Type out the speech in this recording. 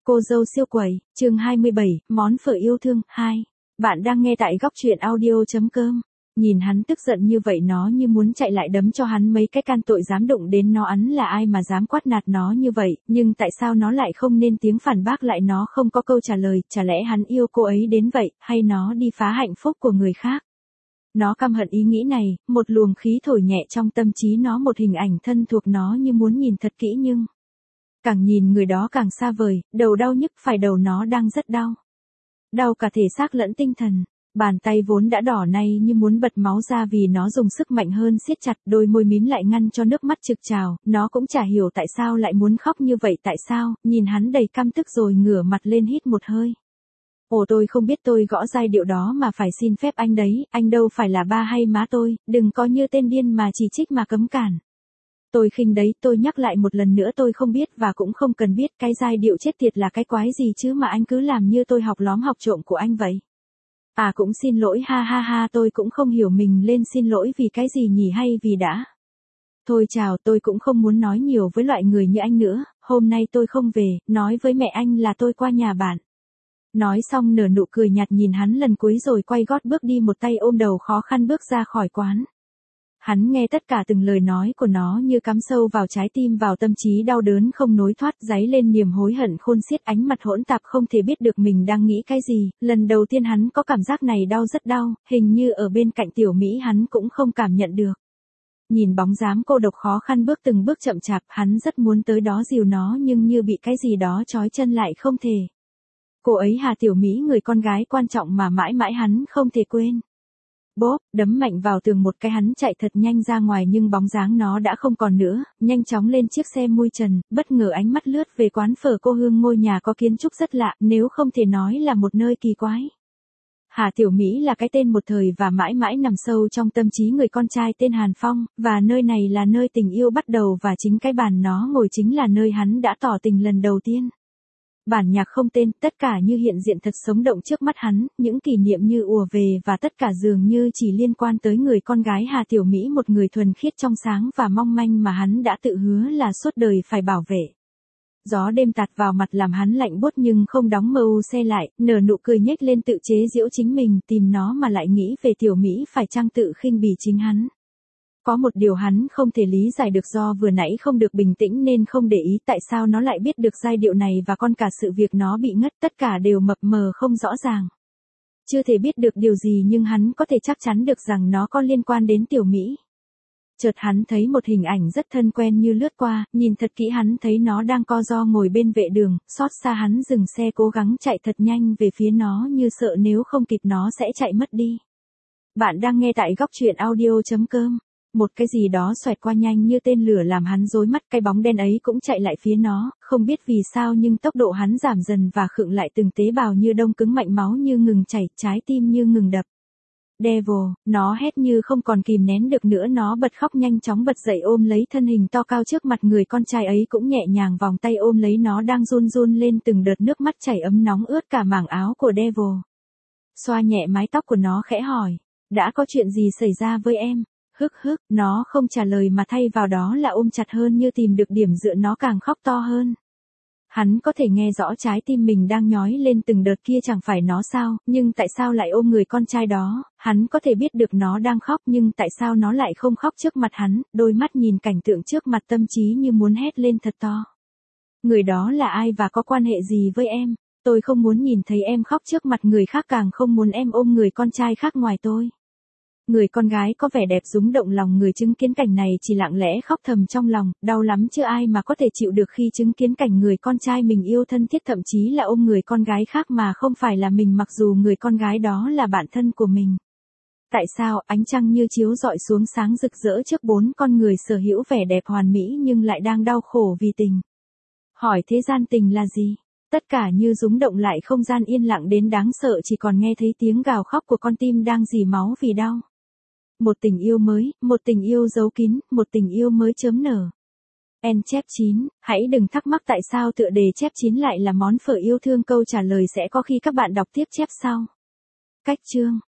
Cô dâu siêu quẩy, chương 27, món phở yêu thương, 2. Bạn đang nghe tại góc truyện audio.com. Nhìn hắn tức giận như vậy nó như muốn chạy lại đấm cho hắn mấy cái can tội dám đụng đến nó, hắn là ai mà dám quát nạt nó như vậy, nhưng tại sao nó lại không nên tiếng phản bác lại, nó không có câu trả lời, chả lẽ hắn yêu cô ấy đến vậy, hay nó đi phá hạnh phúc của người khác. Nó căm hận ý nghĩ này, một luồng khí thổi nhẹ trong tâm trí nó, một hình ảnh thân thuộc nó như muốn nhìn thật kỹ nhưng càng nhìn người đó càng xa vời, đầu đau nhức, phải đầu nó đang rất đau. Đau cả thể xác lẫn tinh thần, bàn tay vốn đã đỏ nay như muốn bật máu ra vì nó dùng sức mạnh hơn siết chặt, đôi môi mím lại ngăn cho nước mắt trực trào, nó cũng chả hiểu tại sao lại muốn khóc như vậy, tại sao, nhìn hắn đầy căm tức rồi ngửa mặt lên hít một hơi. Ồ, tôi không biết tôi gõ giai điệu đó mà phải xin phép anh đấy, anh đâu phải là ba hay má tôi, đừng có như tên điên mà chỉ trích mà cấm cản. Tôi khinh đấy, tôi nhắc lại một lần nữa, tôi không biết và cũng không cần biết cái giai điệu chết tiệt là cái quái gì chứ mà anh cứ làm như tôi học lóm học trộm của anh vậy. À cũng xin lỗi, ha ha ha, tôi cũng không hiểu mình lên xin lỗi vì cái gì nhỉ, hay vì đã. Thôi chào, tôi cũng không muốn nói nhiều với loại người như anh nữa, hôm nay tôi không về, nói với mẹ anh là tôi qua nhà bạn. Nói xong nở nụ cười nhạt nhìn hắn lần cuối rồi quay gót bước đi, một tay ôm đầu khó khăn bước ra khỏi quán. Hắn nghe tất cả từng lời nói của nó như cắm sâu vào trái tim, vào tâm trí đau đớn không nối thoát, dấy lên niềm hối hận khôn xiết, ánh mặt hỗn tạp không thể biết được mình đang nghĩ cái gì. Lần đầu tiên hắn có cảm giác này, đau rất đau, hình như ở bên cạnh Tiểu Mỹ hắn cũng không cảm nhận được. Nhìn bóng dáng cô độc khó khăn bước từng bước chậm chạp, hắn rất muốn tới đó dìu nó nhưng như bị cái gì đó trói chân lại không thể. Cô ấy Hà Tiểu Mỹ, người con gái quan trọng mà mãi mãi hắn không thể quên. Bốp, đấm mạnh vào tường một cái, hắn chạy thật nhanh ra ngoài nhưng bóng dáng nó đã không còn nữa, nhanh chóng lên chiếc xe mui trần, bất ngờ ánh mắt lướt về quán phở cô Hương, ngôi nhà có kiến trúc rất lạ, nếu không thể nói là một nơi kỳ quái. Hà Tiểu Mỹ là cái tên một thời và mãi mãi nằm sâu trong tâm trí người con trai tên Hàn Phong, và nơi này là nơi tình yêu bắt đầu, và chính cái bàn nó ngồi chính là nơi hắn đã tỏ tình lần đầu tiên. Bản nhạc không tên, tất cả như hiện diện thật sống động trước mắt hắn, những kỷ niệm như ùa về và tất cả dường như chỉ liên quan tới người con gái Hà Tiểu Mỹ, một người thuần khiết trong sáng và mong manh mà hắn đã tự hứa là suốt đời phải bảo vệ. Gió đêm tạt vào mặt làm hắn lạnh buốt nhưng không đóng mâu xe lại, nở nụ cười nhếch lên tự chế giễu chính mình, tìm nó mà lại nghĩ về Tiểu Mỹ phải chăng tự khinh bỉ chính hắn. Có một điều hắn không thể lý giải được, do vừa nãy không được bình tĩnh nên không để ý, tại sao nó lại biết được giai điệu này và còn cả sự việc nó bị ngất, tất cả đều mập mờ không rõ ràng. Chưa thể biết được điều gì nhưng hắn có thể chắc chắn được rằng nó có liên quan đến Tiểu Mỹ. Chợt hắn thấy một hình ảnh rất thân quen như lướt qua, nhìn thật kỹ hắn thấy nó đang co ro ngồi bên vệ đường, xót xa hắn dừng xe cố gắng chạy thật nhanh về phía nó như sợ nếu không kịp nó sẽ chạy mất đi. Bạn đang nghe tại góc truyện audio.com. Một cái gì đó xoẹt qua nhanh như tên lửa làm hắn rối mắt, cái bóng đen ấy cũng chạy lại phía nó, không biết vì sao nhưng tốc độ hắn giảm dần và khựng lại, từng tế bào như đông cứng, mạnh máu như ngừng chảy, trái tim như ngừng đập. Devil, nó hét như không còn kìm nén được nữa, nó bật khóc nhanh chóng bật dậy ôm lấy thân hình to cao trước mặt người con trai ấy, cũng nhẹ nhàng vòng tay ôm lấy nó đang run run lên, từng đợt nước mắt chảy ấm nóng ướt cả mảng áo của Devil. Xoa nhẹ mái tóc của nó khẽ hỏi, đã có chuyện gì xảy ra với em? Hức hức, nó không trả lời mà thay vào đó là ôm chặt hơn như tìm được điểm dựa, nó càng khóc to hơn. Hắn có thể nghe rõ trái tim mình đang nhói lên từng đợt kia, chẳng phải nó sao, nhưng tại sao lại ôm người con trai đó, hắn có thể biết được nó đang khóc nhưng tại sao nó lại không khóc trước mặt hắn, đôi mắt nhìn cảnh tượng trước mặt, tâm trí như muốn hét lên thật to. Người đó là ai và có quan hệ gì với em? Tôi không muốn nhìn thấy em khóc trước mặt người khác, càng không muốn em ôm người con trai khác ngoài tôi. Người con gái có vẻ đẹp rúng động lòng người chứng kiến cảnh này, chỉ lặng lẽ khóc thầm trong lòng, đau lắm chứ ai mà có thể chịu được khi chứng kiến cảnh người con trai mình yêu thân thiết thậm chí là ôm người con gái khác mà không phải là mình, mặc dù người con gái đó là bạn thân của mình. Tại sao ánh trăng như chiếu rọi xuống sáng rực rỡ trước bốn con người sở hữu vẻ đẹp hoàn mỹ nhưng lại đang đau khổ vì tình? Hỏi thế gian tình là gì? Tất cả như rúng động lại, không gian yên lặng đến đáng sợ, chỉ còn nghe thấy tiếng gào khóc của con tim đang rỉ máu vì đau. Một tình yêu mới, một tình yêu giấu kín, một tình yêu mới chớm nở. En chép 9, hãy đừng thắc mắc tại sao tựa đề chép 9 lại là món phở yêu thương, câu trả lời sẽ có khi các bạn đọc tiếp chép sau. Cách chương.